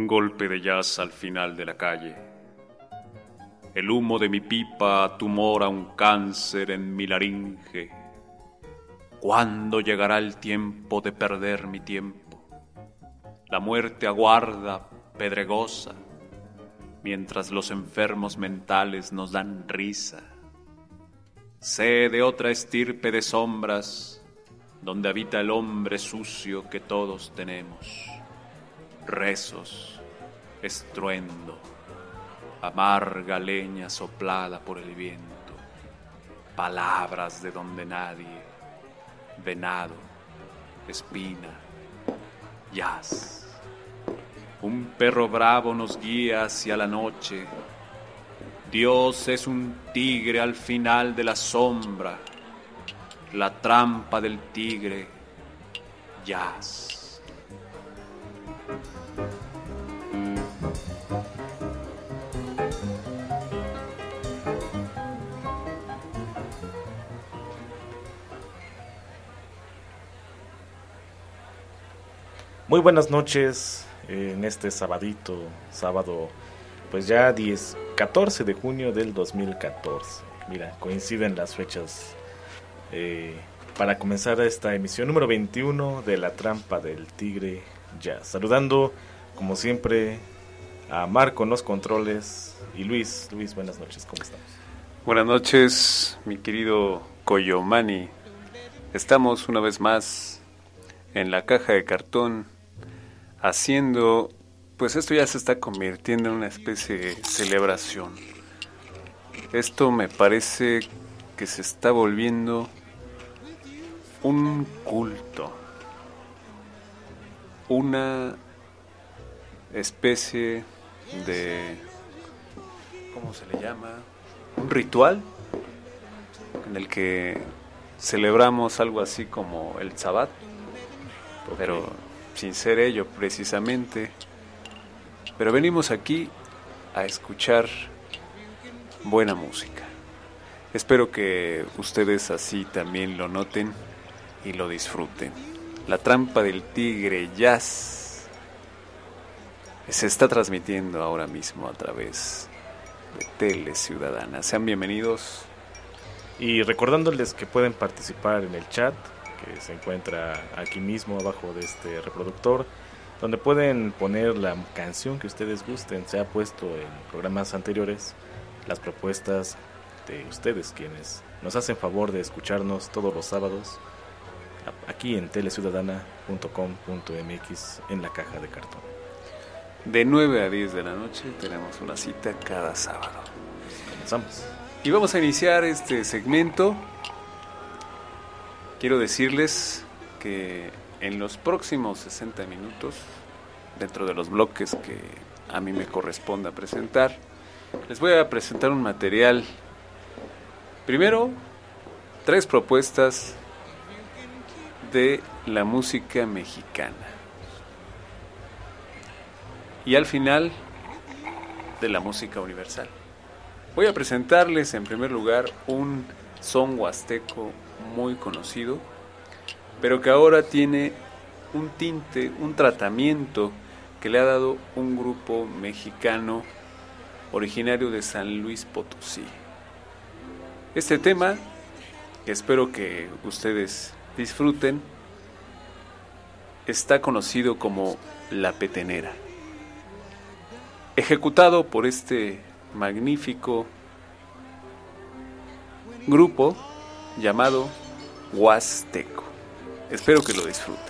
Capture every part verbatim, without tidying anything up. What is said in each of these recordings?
Un golpe de jazz al final de la calle. El humo de mi pipa tumora un cáncer en mi laringe. ¿Cuándo llegará el tiempo de perder mi tiempo? La muerte aguarda, pedregosa, mientras los enfermos mentales nos dan risa. Sé de otra estirpe de sombras, donde habita el hombre sucio que todos tenemos. Rezos, estruendo, amarga leña soplada por el viento, palabras de donde nadie, venado, espina, jazz. Un perro bravo nos guía hacia la noche. Dios es un tigre al final de la sombra, la trampa del tigre, jazz. Muy buenas noches en este sabadito, sábado, pues ya diez, catorce de junio del dos mil catorce. Mira, coinciden las fechas eh, para comenzar esta emisión número veintiuno de La Trampa del Tigre Jazz. Saludando, como siempre, a Marco en los controles y Luis. Luis, buenas noches, ¿cómo estamos? Buenas noches, mi querido Coyomani. Estamos una vez más en la caja de cartón haciendo, pues esto ya se está convirtiendo en una especie de celebración. Esto me parece que se está volviendo un culto, una especie de, ¿cómo se le llama? Un ritual en el que celebramos algo así como el Sabbat, okay, pero sin ser ello precisamente. Pero venimos aquí a escuchar buena música. Espero que ustedes así también lo noten y lo disfruten. La Trampa del Tigre Jazz se está transmitiendo ahora mismo a través de Tele Ciudadana. Sean bienvenidos. Y recordándoles que pueden participar en el chat, que se encuentra aquí mismo abajo de este reproductor, donde pueden poner la canción que ustedes gusten. Se ha puesto en programas anteriores las propuestas de ustedes, quienes nos hacen favor de escucharnos todos los sábados aquí en tele ciudadana punto com punto m x en la caja de cartón. De nueve a diez de la noche tenemos una cita cada sábado. Comenzamos. Y vamos a iniciar este segmento. Quiero decirles que en los próximos sesenta minutos, dentro de los bloques que a mí me corresponda presentar, les voy a presentar un material. Primero, tres propuestas de la música mexicana. Y al final, de la música universal. Voy a presentarles en primer lugar un son huasteco muy conocido, pero que ahora tiene un tinte, un tratamiento que le ha dado un grupo mexicano originario de San Luis Potosí. Este tema, que espero que ustedes disfruten, está conocido como La Petenera, ejecutado por este magnífico grupo llamado Huasteco. Espero que lo disfruten.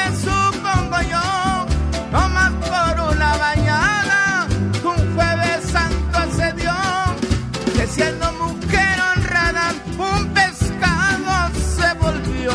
supongo yo, no más por una mañana, un jueves santo se dio, que siendo mujer honrada, un pescado se volvió.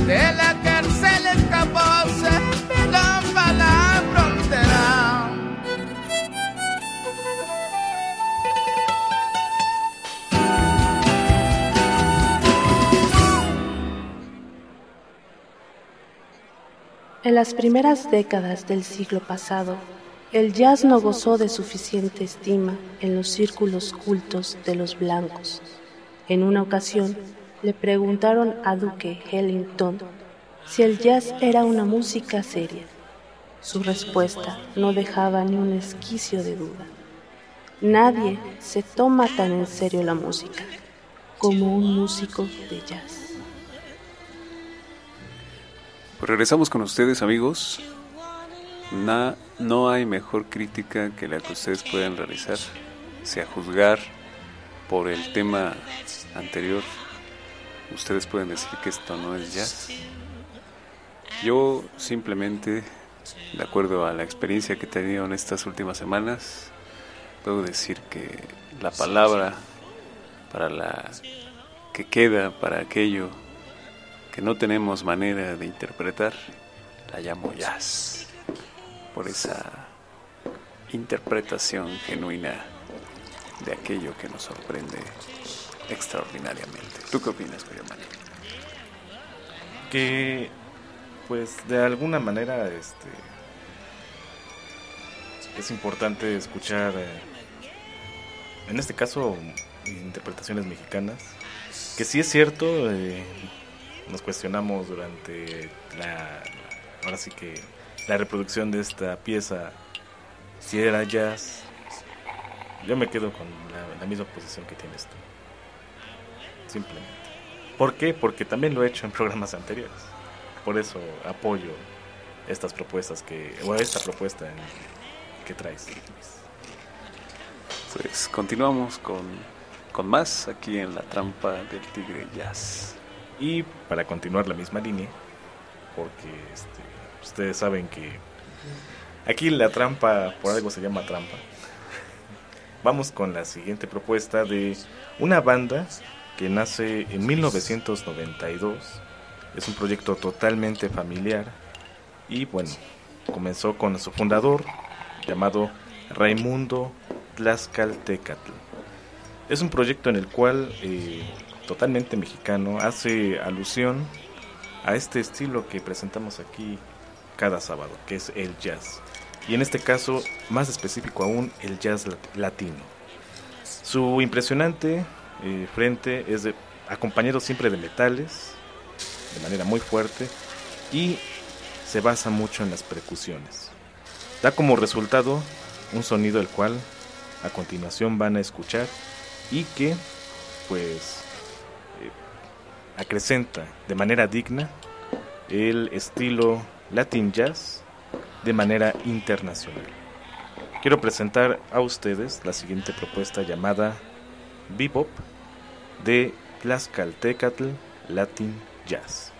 de la cárcel escapó, se peló para la frontera. En las primeras décadas del siglo pasado, el jazz no gozó de suficiente estima en los círculos cultos de los blancos. En una ocasión, le preguntaron a Duke Ellington si el jazz era una música seria. Su respuesta no dejaba ni un esquicio de duda. Nadie se toma tan en serio la música como un músico de jazz. Pues regresamos con ustedes, amigos. Na, no hay mejor crítica que la que ustedes puedan realizar, sea juzgar por el tema anterior. Ustedes pueden decir que esto no es jazz. Yo simplemente, de acuerdo a la experiencia que he tenido en estas últimas semanas, puedo decir que la palabra para la que queda para aquello que no tenemos manera de interpretar, la llamo jazz, por esa interpretación genuina de aquello que nos sorprende extraordinariamente. ¿Tú qué opinas, Miriamani? Que, pues, de alguna manera, este, es importante escuchar, eh, en este caso, interpretaciones mexicanas, que sí es cierto. eh, Nos cuestionamos durante la, ahora sí que la reproducción de esta pieza, si era jazz. Yo me quedo con la, la misma posición que tienes tú, simplemente. ¿Por qué? Porque también lo he hecho en programas anteriores. Por eso apoyo estas propuestas que, o esta propuesta en, que traes. Pues continuamos con, con más aquí en La Trampa del Tigre Jazz. Y para continuar la misma línea, porque este, ustedes saben que aquí la trampa por algo se llama trampa, vamos con la siguiente propuesta de una banda que nace en mil novecientos noventa y dos. Es un proyecto totalmente familiar y bueno, comenzó con su fundador llamado Raimundo Tlaxcaltecatl. Es un proyecto en el cual eh, totalmente mexicano, hace alusión a este estilo que presentamos aquí cada sábado, que es el jazz, y en este caso, más específico aún, el jazz latino. Su impresionante eh, frente es de, acompañado siempre de metales, de manera muy fuerte, y se basa mucho en las percusiones. Da como resultado un sonido el cual a continuación van a escuchar y que, pues, acrecenta de manera digna el estilo Latin Jazz de manera internacional. Quiero presentar a ustedes la siguiente propuesta llamada Bebop de Tlaxcaltecatl Latin Jazz.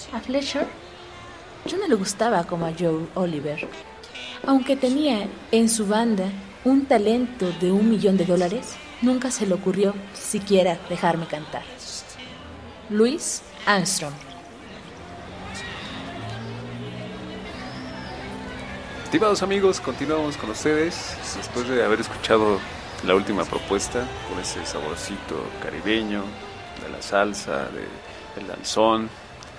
A Fletcher yo no le gustaba como a Joe Oliver. Aunque tenía en su banda un talento de un millón de dólares, nunca se le ocurrió siquiera dejarme cantar. Louis Armstrong. Estimados amigos, continuamos con ustedes después de haber escuchado la última propuesta con ese saborcito caribeño de la salsa, de, del danzón.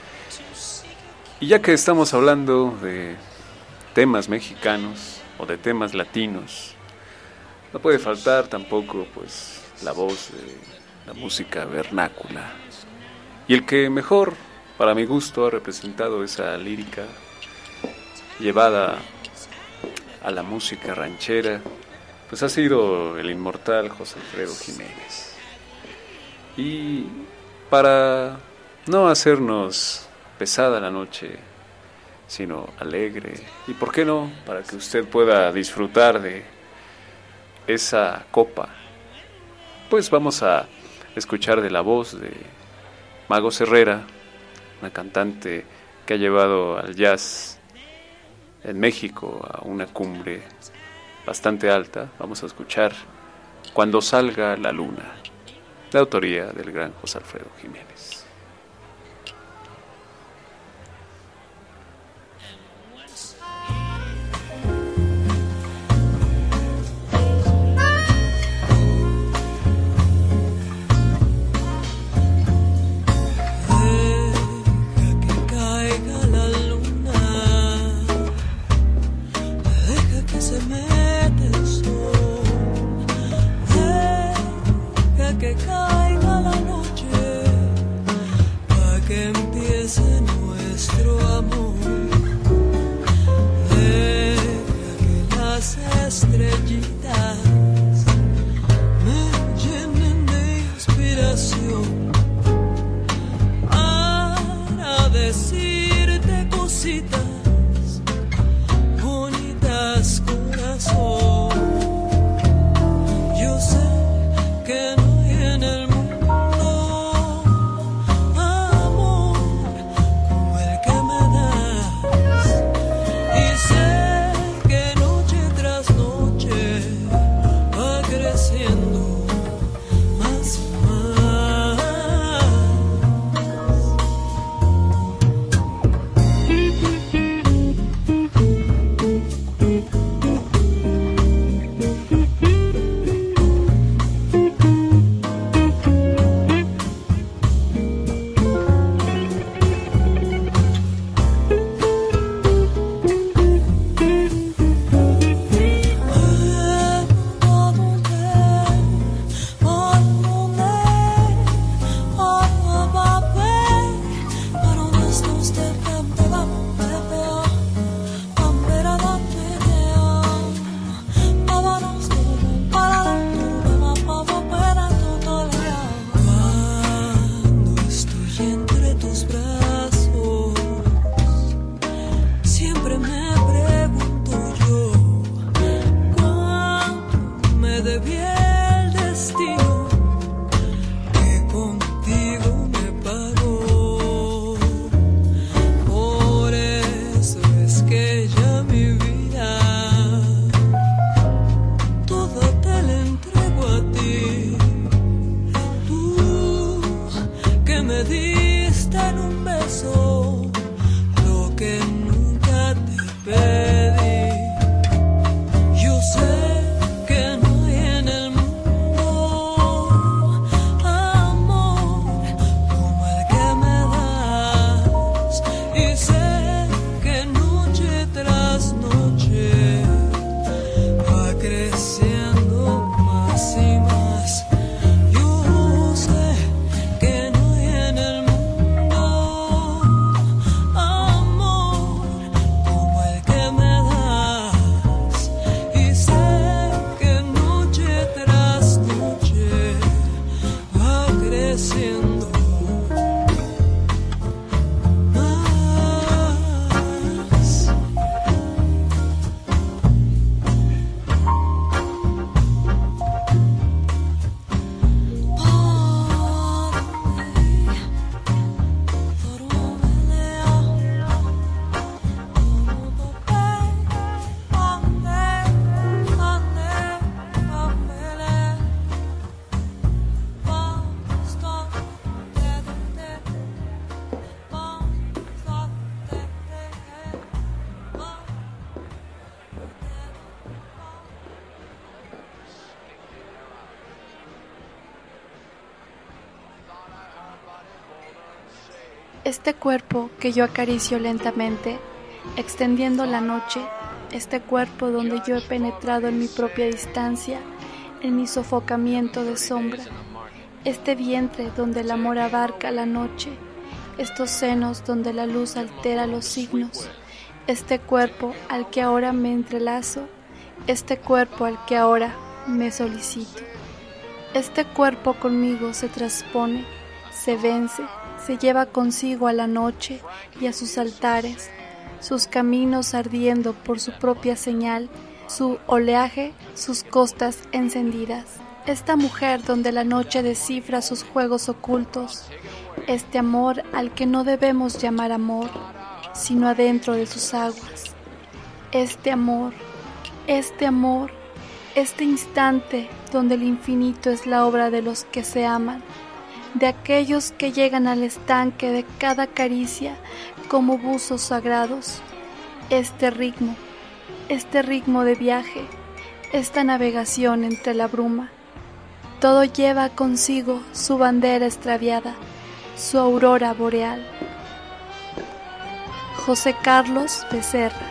Y ya que estamos hablando de temas mexicanos o de temas latinos, no puede faltar tampoco pues la voz de la música vernácula. Y el que mejor, para mi gusto, ha representado esa lírica llevada a la música ranchera, pues ha sido el inmortal José Alfredo Jiménez. Y para no hacernos pesada la noche, sino alegre, y por qué no, para que usted pueda disfrutar de esa copa, pues vamos a escuchar de la voz de Magos Herrera, una cantante que ha llevado al jazz en México a una cumbre bastante alta. Vamos a escuchar Cuando salga la luna, de autoría del gran José Alfredo Jiménez. Que caiga la noche, pa' que empiece nuestro amor. Deja que las estrellitas me llenen de inspiración para decirte cositas bonitas, corazón. Yo sé que no en el mundo amor como el que me das, y sé que noche tras noche Este cuerpo que yo acaricio lentamente, extendiendo la noche, este cuerpo donde yo he penetrado en mi propia distancia, en mi sofocamiento de sombra, este vientre donde el amor abarca la noche, estos senos donde la luz altera los signos, este cuerpo al que ahora me entrelazo, este cuerpo al que ahora me solicito. Este cuerpo conmigo se transpone, se vence, se lleva consigo a la noche y a sus altares, sus caminos ardiendo por su propia señal, su oleaje, sus costas encendidas. Esta mujer donde la noche descifra sus juegos ocultos, este amor al que no debemos llamar amor, sino adentro de sus aguas. Este amor, este amor, este instante donde el infinito es la obra de los que se aman, de aquellos que llegan al estanque de cada caricia como buzos sagrados. Este ritmo, este ritmo de viaje, esta navegación entre la bruma, todo lleva consigo su bandera extraviada, su aurora boreal. José Carlos Becerra.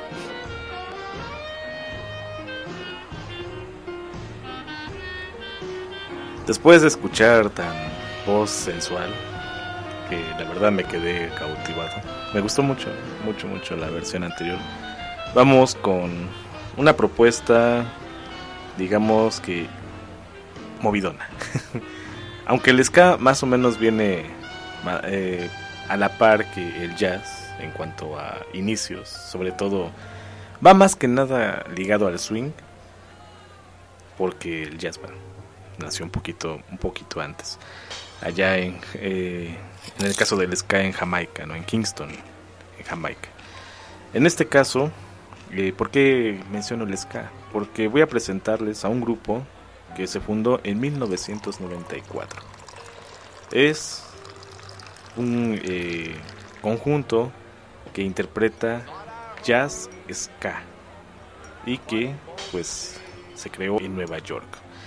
Después de escuchar tan voz sensual, que la verdad me quedé cautivado, me gustó mucho, mucho, mucho la versión anterior. Vamos con una propuesta, digamos que movidona. Aunque el ska más o menos viene eh, a la par que el jazz en cuanto a inicios, sobre todo va más que nada ligado al swing, porque el jazz bueno, nació un poquito, un poquito antes, allá en, eh, en el caso del ska en Jamaica, no, en Kingston, en Jamaica. En este caso, eh, ¿por qué menciono el ska? Porque voy a presentarles a un grupo que se fundó en mil novecientos noventa y cuatro. Es un eh, conjunto que interpreta jazz ska y que pues se creó en Nueva York.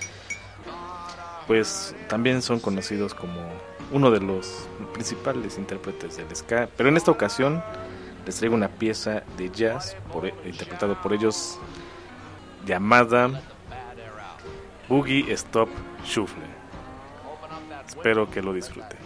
Pues también son conocidos como uno de los principales intérpretes del ska, pero en esta ocasión les traigo una pieza de jazz por, interpretado por ellos, llamada Boogie Stop Shuffle. Espero que lo disfruten.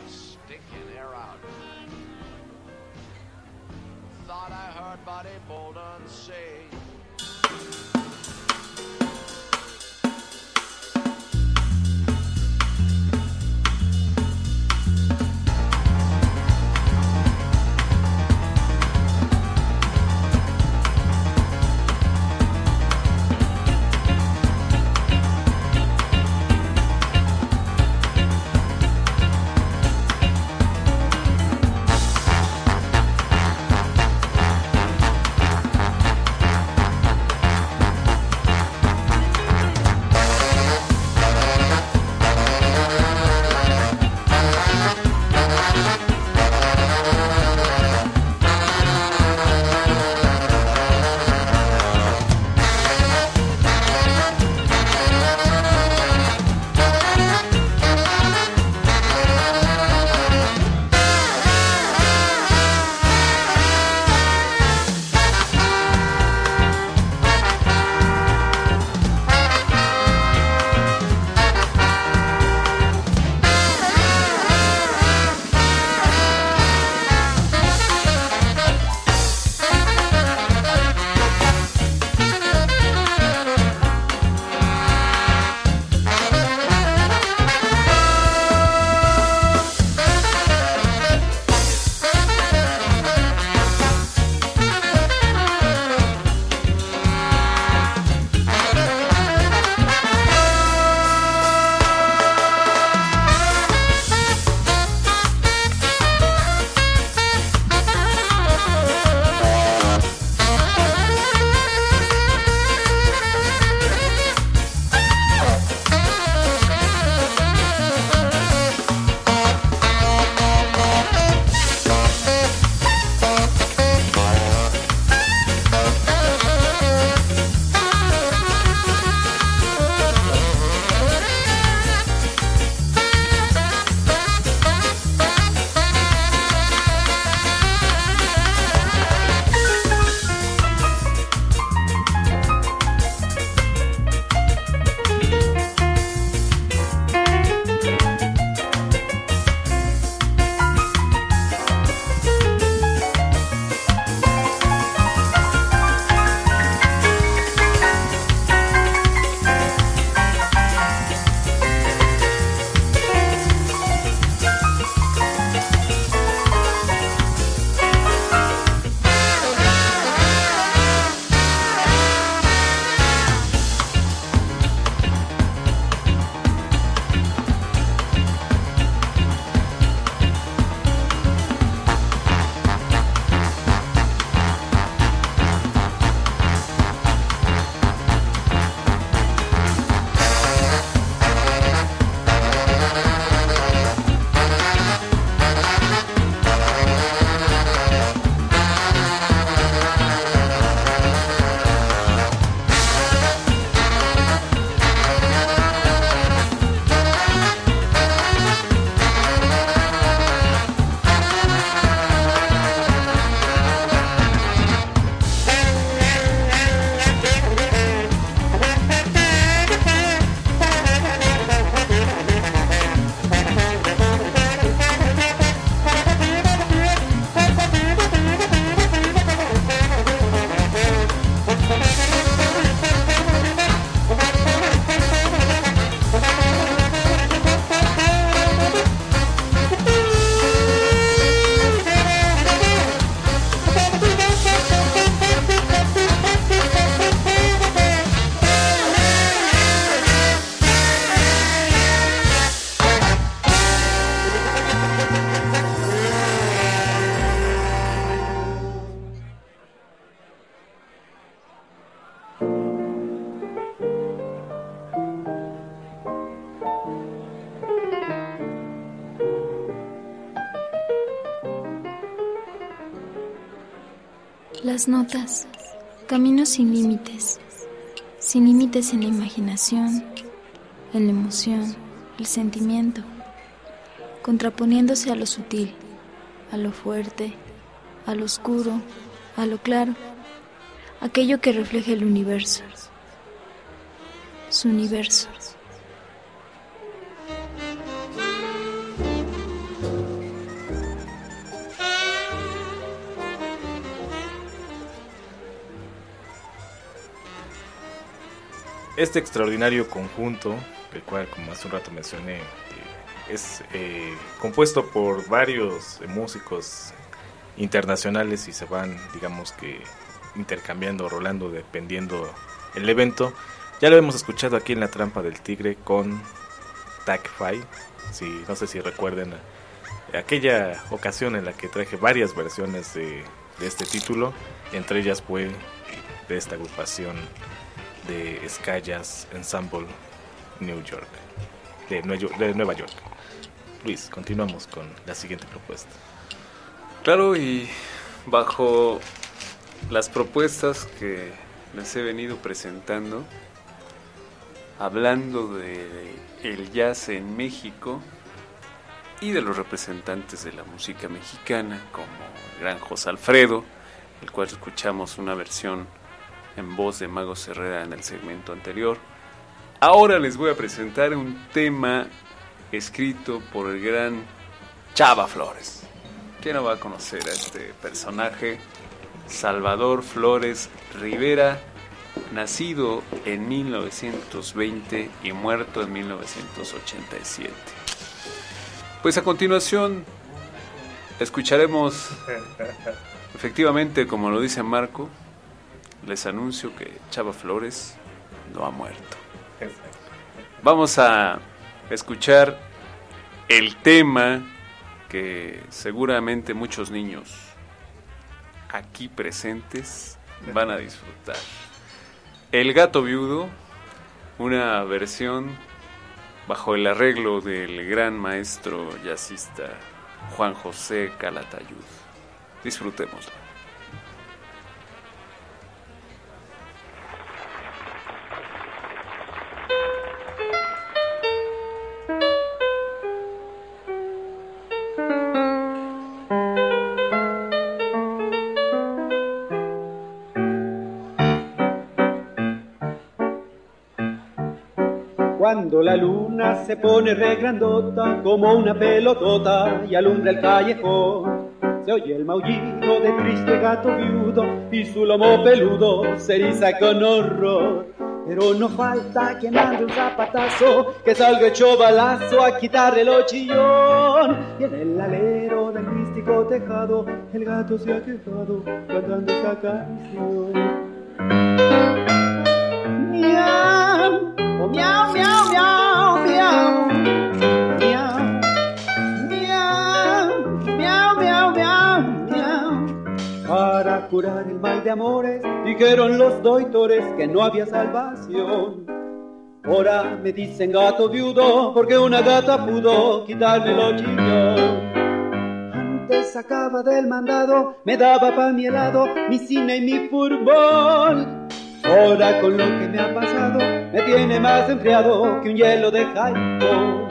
las notas, camino sin límites, sin límites en la imaginación, en la emoción, el sentimiento, contraponiéndose a lo sutil, a lo fuerte, a lo oscuro, a lo claro, aquello que refleja el universo, su universo. Este extraordinario conjunto, el cual, como hace un rato mencioné, eh, es eh, compuesto por varios eh, músicos internacionales y se van, digamos que, intercambiando, rolando, dependiendo el evento. Ya lo hemos escuchado aquí en La Trampa del Tigre con Tag-Fi. Si, no sé si recuerden aquella ocasión en la que traje varias versiones de, de este título. Entre ellas fue de esta agrupación de Ska Jazz Ensemble New York, de, Nue- de Nueva York. Luis, continuamos con la siguiente propuesta. Claro, y bajo las propuestas que les he venido presentando, hablando de el jazz en México y de los representantes de la música mexicana, como el gran José Alfredo, el cual escuchamos una versión en voz de Mago Herrera en el segmento anterior. Ahora les voy a presentar un tema escrito por el gran Chava Flores. ¿Quién no va a conocer a este personaje? Salvador Flores Rivera, nacido en mil novecientos veinte y muerto en mil novecientos ochenta y siete. Pues a continuación escucharemos, efectivamente, como lo dice Marco, les anuncio que Chava Flores no ha muerto. Vamos a escuchar el tema que seguramente muchos niños aquí presentes van a disfrutar. El Gato Viudo, una versión bajo el arreglo del gran maestro jazzista Juan José Calatayud. Disfrutémoslo. Cuando la luna se pone re grandota como una pelotota y alumbra el callejón, se oye el maullido de triste gato viudo y su lomo peludo se eriza con horror. Pero no falta quien mande un zapatazo que salga hecho balazo a quitarle el chillón. Y en el alero del místico tejado el gato se ha quejado cantando esta canción. Miau. Oh, miau, miau, miau, miau, miau, miau, miau, miau, miau. Para curar el mal de amores, dijeron los doitores que no había salvación. Ahora me dicen gato viudo, porque una gata pudo quitarme el chillón. Antes sacaba del mandado, me daba pa' mi helado, mi cine y mi fútbol. Ahora con lo que me ha pasado me tiene más enfriado que un hielo de Jaico.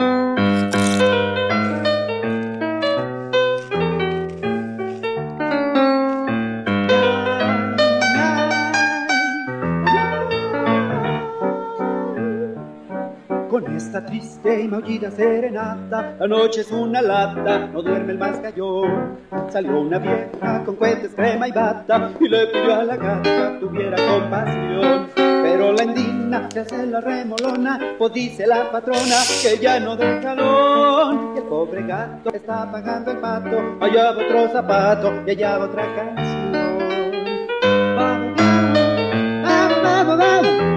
Con esta triste y maullida serenata, la noche es una lata, no duerme el mascayón. Salió una vieja con cohetes, crema y bata y le pidió a la gata tuviera compasión. Pero la indigna se hace la remolona, pues dice la patrona que ya no da calón. Y el pobre gato está pagando el pato, allá va otro zapato y allá va otra canción. Vamos, vamos, vamos, vamos.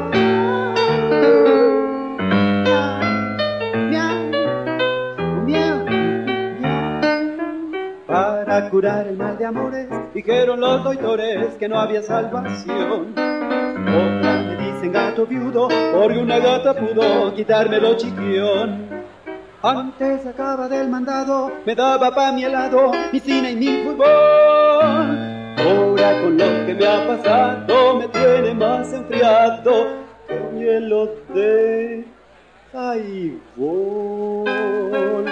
Para curar el mal de amores, dijeron los doitores que no había salvación. Otra me dicen gato viudo, porque una gata pudo quitármelo chiquión. Antes sacaba del mandado, me daba pa' mi helado, mi cine y mi fútbol. ahora con lo que me ha pasado me tiene más enfriado que un hielo de highball.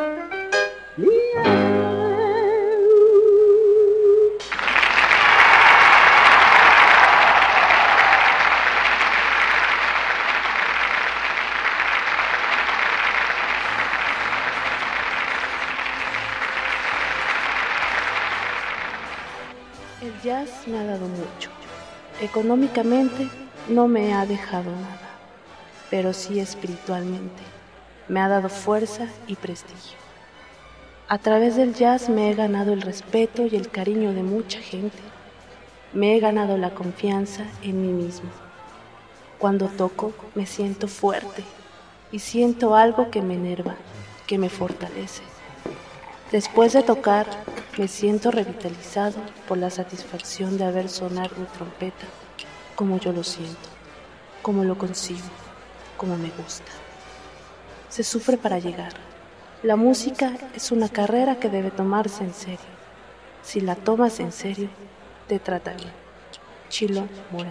El jazz me ha dado mucho. Económicamente no me ha dejado nada, pero sí espiritualmente. Me ha dado fuerza y prestigio. A través del jazz me he ganado el respeto y el cariño de mucha gente. Me he ganado la confianza en mí mismo. Cuando toco me siento fuerte y siento algo que me enerva, que me fortalece. Después de tocar, me siento revitalizado por la satisfacción de haber sonar mi trompeta como yo lo siento, como lo consigo, como me gusta. Se sufre para llegar. La música es una carrera que debe tomarse en serio. Si la tomas en serio, te trata bien. Chilo Morán.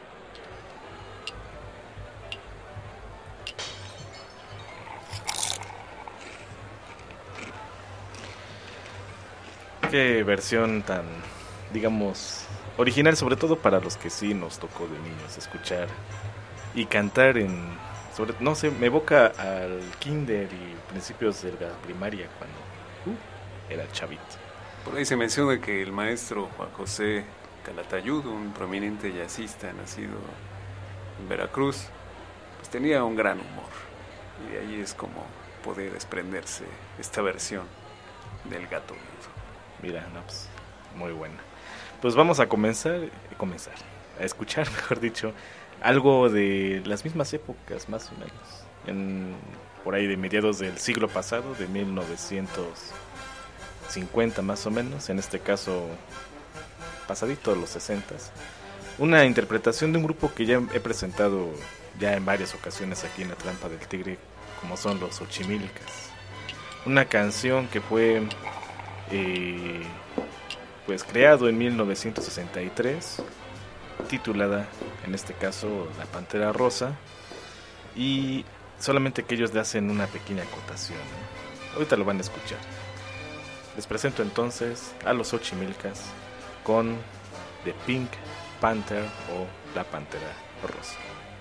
Qué versión tan, digamos, original, sobre todo para los que sí nos tocó de niños escuchar y cantar en, sobre, no sé, me evoca al kinder y principios de la primaria cuando uh, era chavito. Por ahí se menciona que el maestro Juan José Calatayud, un prominente jazzista nacido en Veracruz, pues tenía un gran humor, y de ahí es como poder desprenderse esta versión del Gato Mudo. Mira, no, pues, muy buena. Pues vamos a comenzar, comenzar, a escuchar, mejor dicho, algo de las mismas épocas, más o menos, en, por ahí de mediados del siglo pasado, de mil novecientos cincuenta más o menos, en este caso pasadito de los sesentas. Una interpretación de un grupo que ya he presentado ya en varias ocasiones aquí en La Trampa del Tigre, como son los Xochimilcas. Una canción que fue eh, pues creado en mil novecientos sesenta y tres, titulada en este caso La Pantera Rosa, y solamente que ellos le hacen una pequeña acotación, ¿no? Ahorita lo van a escuchar. Les presento entonces a los Xochimilcas con The Pink Panther o La Pantera Rosa.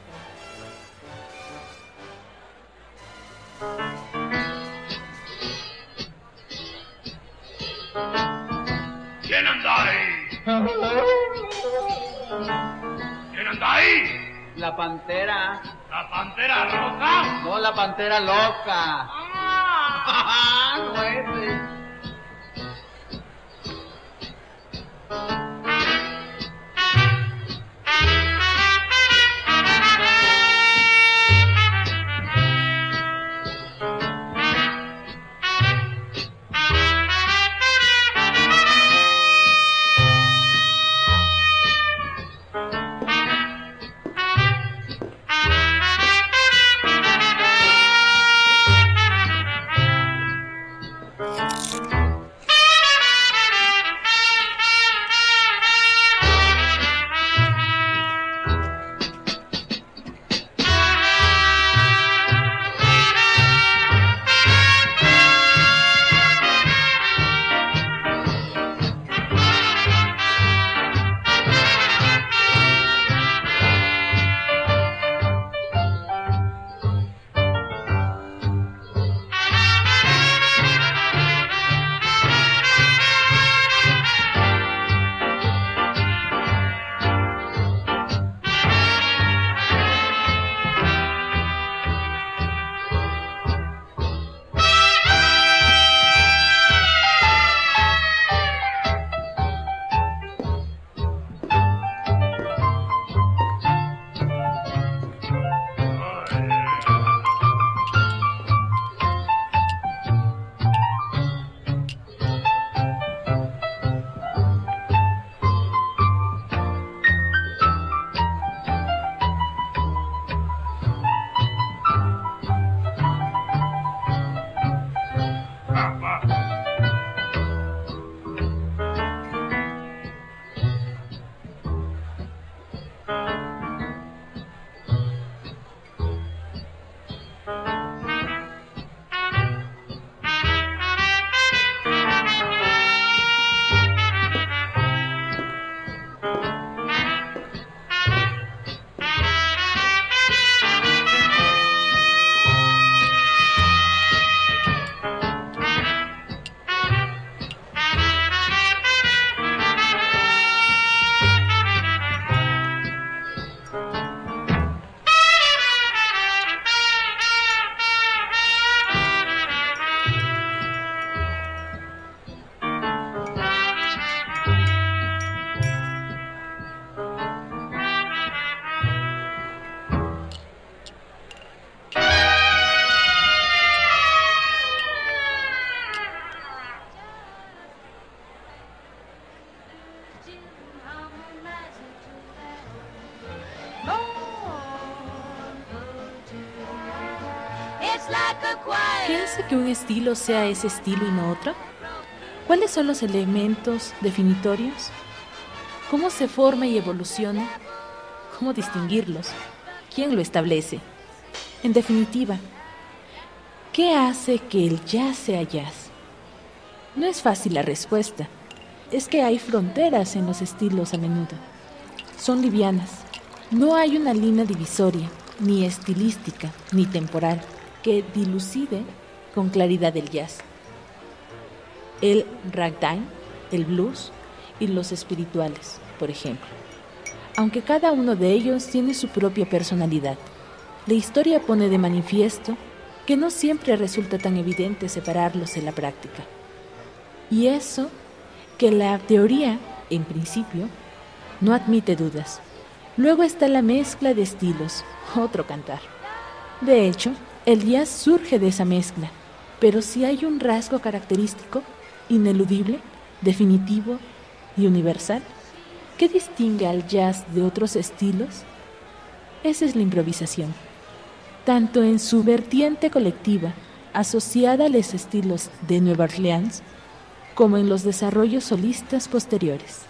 ¿Quién anda ahí? ¿Quién anda ahí? La pantera. ¿La pantera roja? No, la pantera loca. ¡Ah! No ese. ¿Qué hace que un estilo sea ese estilo y no otro? ¿Cuáles son los elementos definitorios? ¿Cómo se forma y evoluciona? ¿Cómo distinguirlos? ¿Quién lo establece? En definitiva, ¿qué hace que el jazz sea jazz? No es fácil la respuesta. Es que hay fronteras en los estilos a menudo. Son livianas. No hay una línea divisoria, ni estilística, ni temporal, que dilucide con claridad el jazz. El ragtime, el blues y los espirituales, por ejemplo. Aunque cada uno de ellos tiene su propia personalidad, la historia pone de manifiesto que no siempre resulta tan evidente separarlos en la práctica. Y eso que la teoría, en principio, no admite dudas. Luego está la mezcla de estilos, otro cantar. De hecho, el jazz surge de esa mezcla, pero si hay un rasgo característico, ineludible, definitivo y universal, ¿qué distingue al jazz de otros estilos? Esa es la improvisación, tanto en su vertiente colectiva, asociada a los estilos de Nueva Orleans, como en los desarrollos solistas posteriores.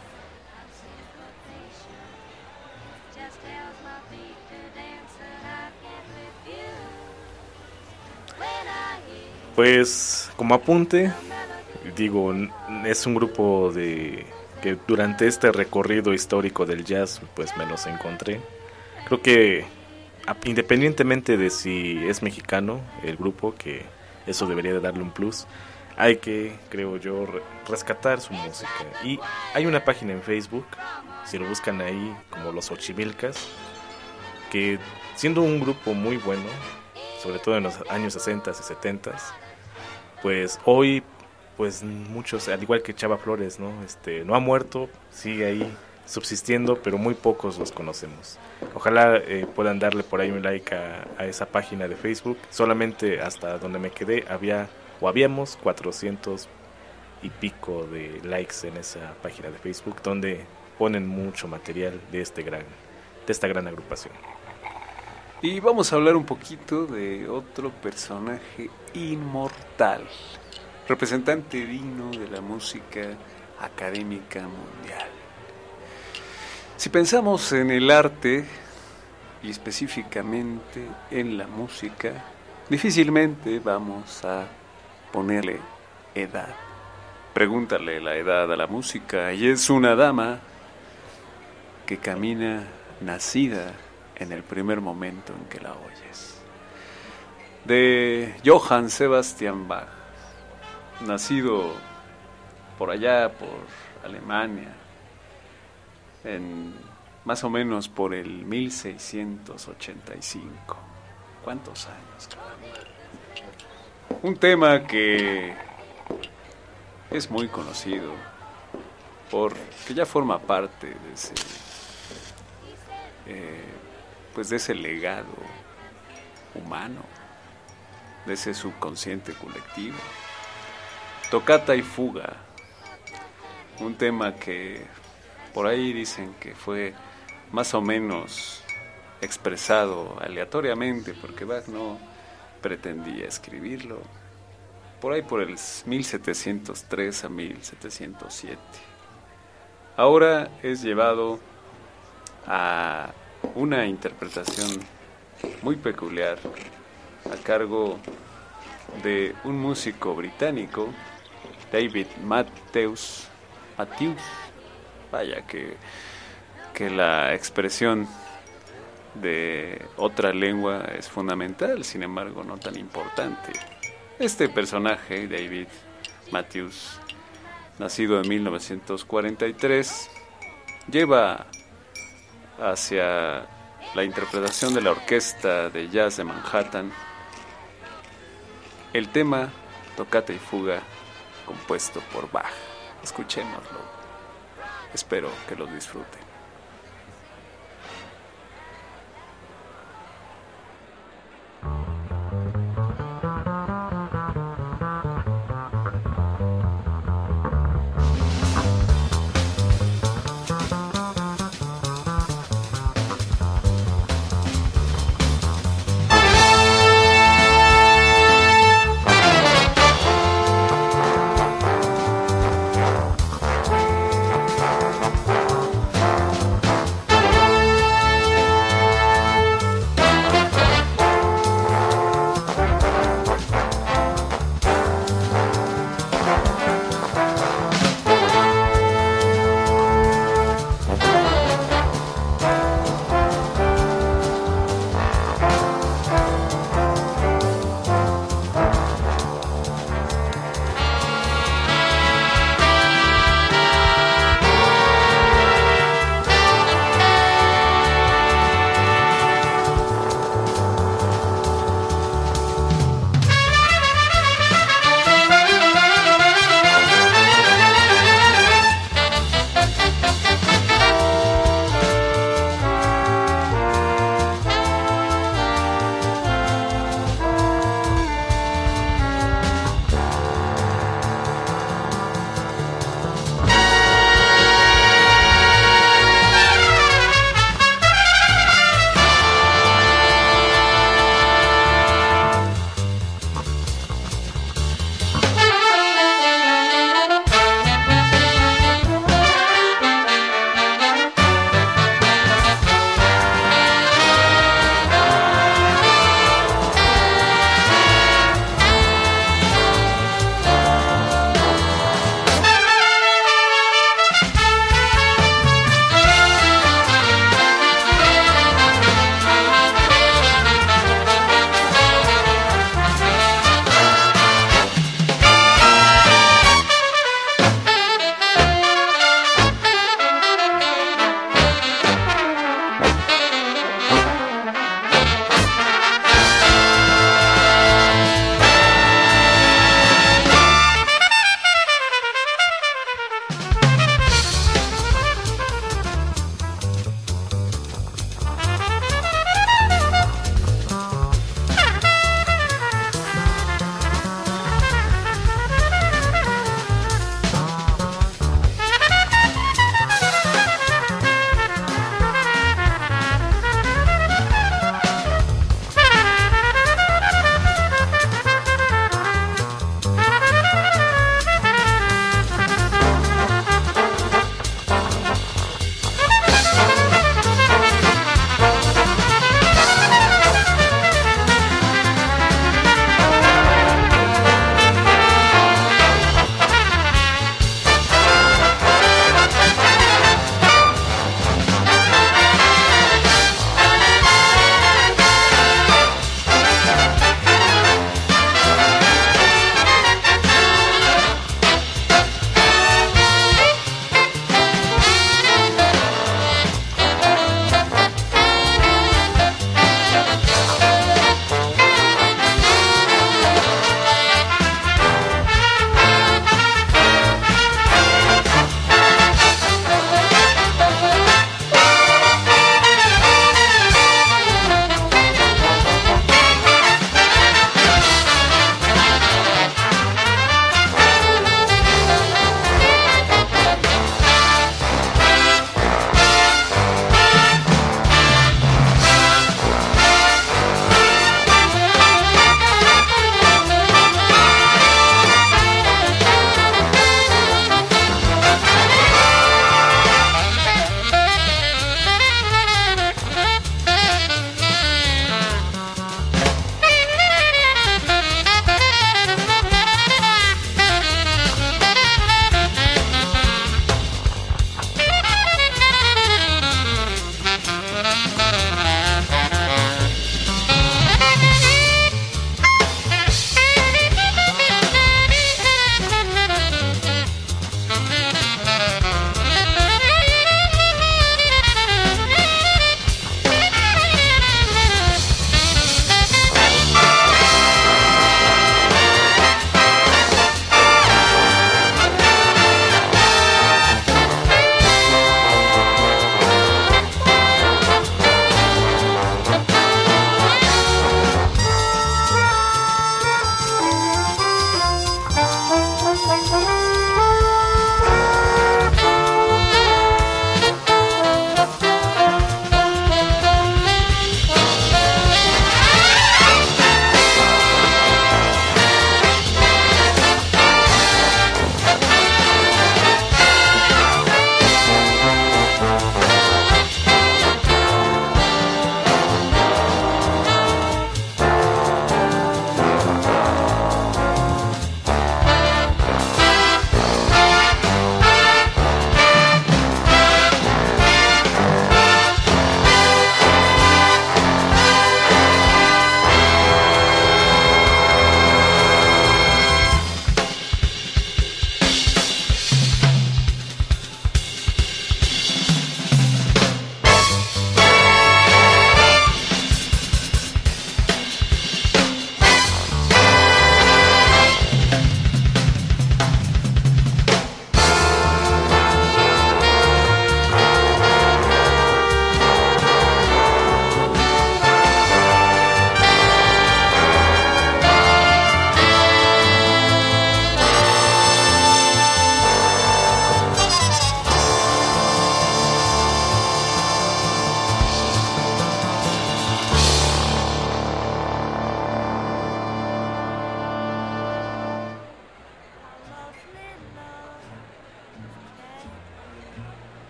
Pues como apunte, digo, es un grupo de que durante este recorrido histórico del jazz pues me los encontré. Creo que independientemente de si es mexicano el grupo, que eso debería de darle un plus, hay que, creo yo, rescatar su música. Y hay una página en Facebook, si lo buscan ahí, como Los Xochimilcas, que siendo un grupo muy bueno, sobre todo en los años sesenta y setenta, pues hoy, pues muchos, al igual que Chava Flores, ¿no? Este, no ha muerto, sigue ahí subsistiendo, pero muy pocos los conocemos. Ojalá eh, puedan darle por ahí un like a, a esa página de Facebook. Solamente hasta donde me quedé había o habíamos cuatrocientos y pico de likes en esa página de Facebook, donde ponen mucho material de este gran, de esta gran agrupación. Y vamos a hablar un poquito de otro personaje inmortal, representante digno de la música académica mundial. Si pensamos en el arte y específicamente en la música, difícilmente vamos a ponerle edad. Pregúntale la edad a la música y es una dama que camina nacida en el primer momento en que la oyes. De Johann Sebastian Bach, nacido por allá, por Alemania, en más o menos por el mil seiscientos ochenta y cinco. ¿Cuántos años, caramba? Un tema que es muy conocido porque ya forma parte de ese eh, pues de ese legado humano, de ese subconsciente colectivo. Toccata y fuga, un tema que por ahí dicen que fue más o menos expresado aleatoriamente, porque Bach no pretendía escribirlo, por ahí por el mil setecientos tres a mil setecientos siete. Ahora es llevado a una interpretación muy peculiar a cargo de un músico británico, David Matthews. Matthews. Vaya que, que la expresión de otra lengua es fundamental, sin embargo no tan importante. Este personaje, David Matthews, nacido en mil novecientos cuarenta y tres, lleva hacia la interpretación de la Orquesta de Jazz de Manhattan el tema Toccata y fuga compuesto por Bach. Escuchémoslo. Espero que lo disfruten. Thank you.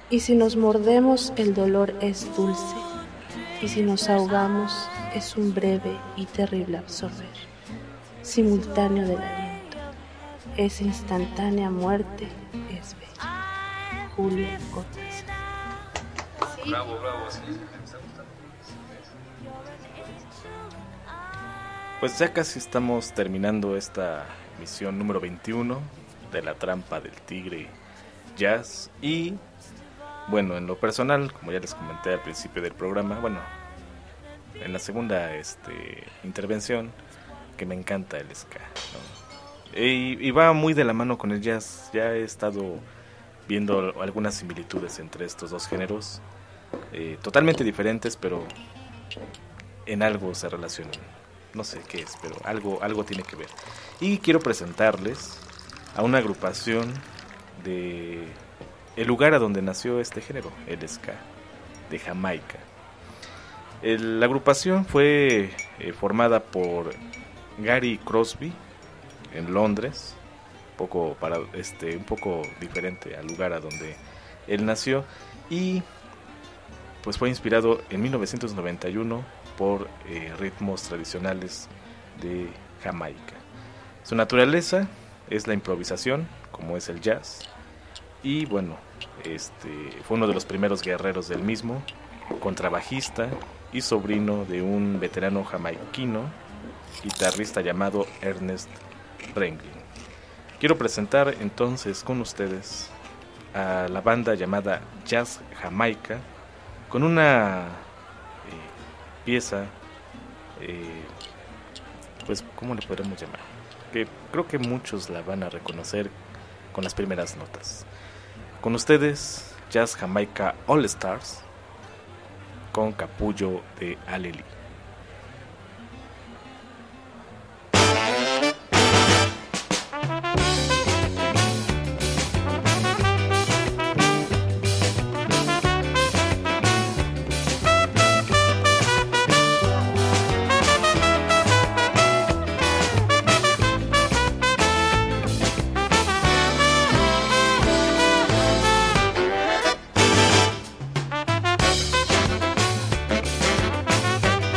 Y si nos mordemos, el dolor es dulce, y si nos ahogamos, es un breve y terrible absorber, simultáneo del aliento. Es instantánea muerte, es bella. Julio Cortázar. Bravo, bravo, sí, me está gustando. Pues ya casi estamos terminando esta emisión número veintiuno de La Trampa del Tigre Jazz. Y bueno, en lo personal, como ya les comenté al principio del programa, bueno, en la segunda este, intervención, que me encanta el ska, ¿no? y, y va muy de la mano con el jazz. Ya he estado viendo algunas similitudes entre estos dos géneros, eh, totalmente diferentes, pero en algo se relacionan. No sé qué es, pero algo, algo tiene que ver. Y quiero presentarles a una agrupación de el lugar a donde nació este género, el ska, de Jamaica. El, la agrupación fue eh, formada por Gary Crosby en Londres, poco para este un poco diferente al lugar a donde él nació, y pues fue inspirado en mil novecientos noventa y uno por eh, ritmos tradicionales de Jamaica. Su naturaleza es la improvisación, como es el jazz, y bueno, este fue uno de los primeros guerreros del mismo, contrabajista y sobrino de un veterano jamaiquino guitarrista llamado Ernest Ranglin. Quiero presentar entonces con ustedes a la banda llamada Jazz Jamaica, con una eh, pieza, eh, pues, ¿cómo le podremos llamar? Que creo que muchos la van a reconocer con las primeras notas. Con ustedes, Jazz Jamaica All Stars, con Capullo de Aleli. Thank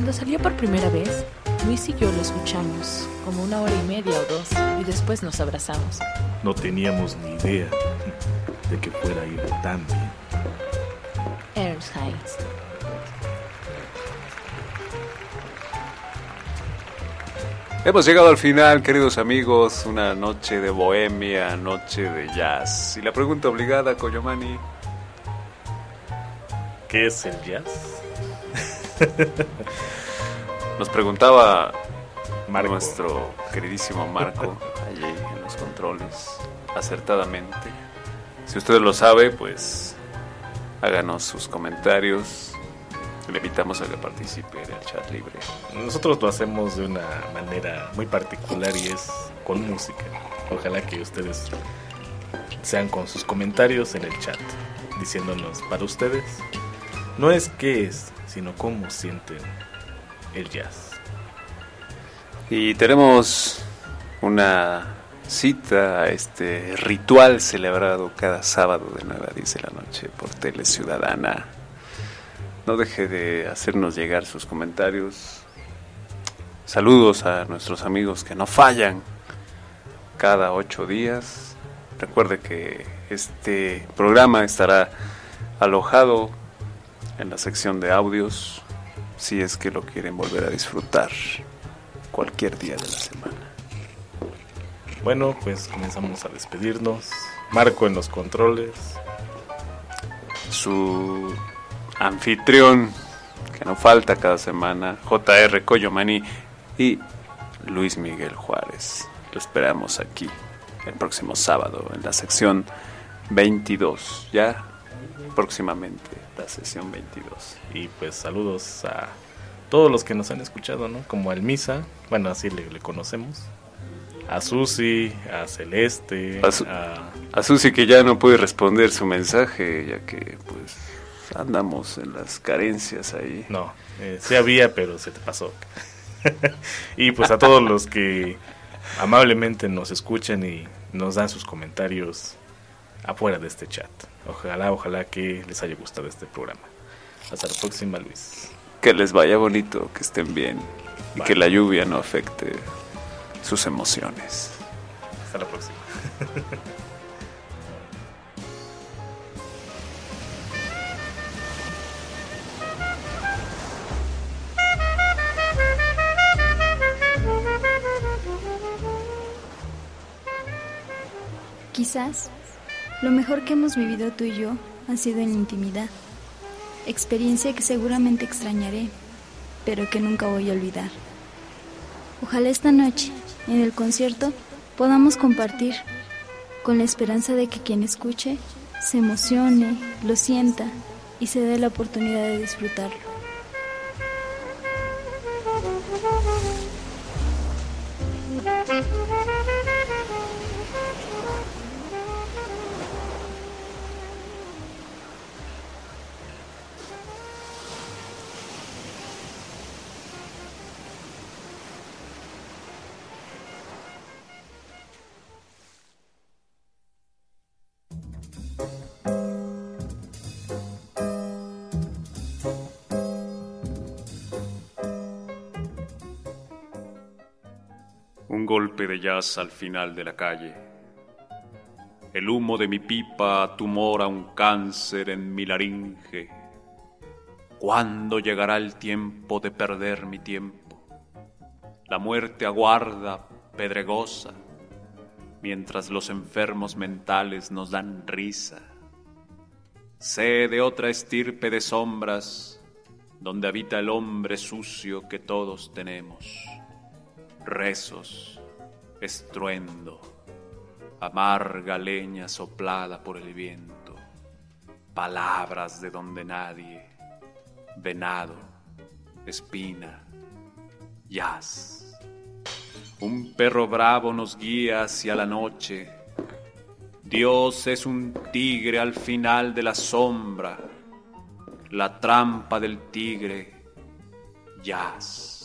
Cuando salió por primera vez, Luis y yo lo escuchamos como una hora y media o dos y después nos abrazamos. No teníamos ni idea de que fuera a ir tan bien. Ernst Heinz. Hemos llegado al final, queridos amigos, una noche de bohemia, noche de jazz. Y la pregunta obligada, Coyomani, ¿qué es el jazz? Nos preguntaba Marco. Nuestro queridísimo Marco, allí en los controles, acertadamente. Si usted lo sabe, pues háganos sus comentarios. Le invitamos a que participe en el chat libre. Nosotros lo hacemos de una manera muy particular y es con música. Ojalá que ustedes sean con sus comentarios en el chat, diciéndonos para ustedes, no es qué es, sino cómo sienten el jazz. Y tenemos una cita a este ritual celebrado cada sábado de nueve a diez de la noche por Tele Ciudadana. No deje de hacernos llegar sus comentarios. Saludos a nuestros amigos que no fallan cada ocho días. Recuerde que este programa estará alojado en la sección de audios, si es que lo quieren volver a disfrutar cualquier día de la semana. Bueno, pues comenzamos a despedirnos. Marco en los controles. Su anfitrión, que no falta cada semana, J R Coyomani y Luis Miguel Juárez. Lo esperamos aquí el próximo sábado en la sección veintidós, ya próximamente la sesión veintidós. Y pues saludos a todos los que nos han escuchado, ¿no? Como al Misa, bueno, así le, le conocemos. A Susi, a Celeste, a, su, a... a Susi, que ya no puede responder su mensaje, ya que pues andamos en las carencias ahí. No, eh, sí había, pero se te pasó. Y pues a todos los que amablemente nos escuchan y nos dan sus comentarios afuera de este chat. Ojalá, ojalá que les haya gustado este programa. Hasta la próxima, Luis. Que les vaya bonito, que estén bien. Y Bye. Que la lluvia no afecte sus emociones. Hasta la próxima. Quizás lo mejor que hemos vivido tú y yo ha sido en intimidad, experiencia que seguramente extrañaré, pero que nunca voy a olvidar. Ojalá esta noche, en el concierto, podamos compartir, con la esperanza de que quien escuche se emocione, lo sienta y se dé la oportunidad de disfrutarlo. Un golpe de jazz al final de la calle. El humo de mi pipa tumora un cáncer en mi laringe. ¿Cuándo llegará el tiempo de perder mi tiempo? La muerte aguarda, pedregosa, mientras los enfermos mentales nos dan risa. Sé de otra estirpe de sombras, donde habita el hombre sucio que todos tenemos. Rezos, estruendo, amarga leña soplada por el viento, palabras de donde nadie, venado, espina, jazz. Un perro bravo nos guía hacia la noche. Dios es un tigre al final de la sombra, la trampa del tigre, jazz.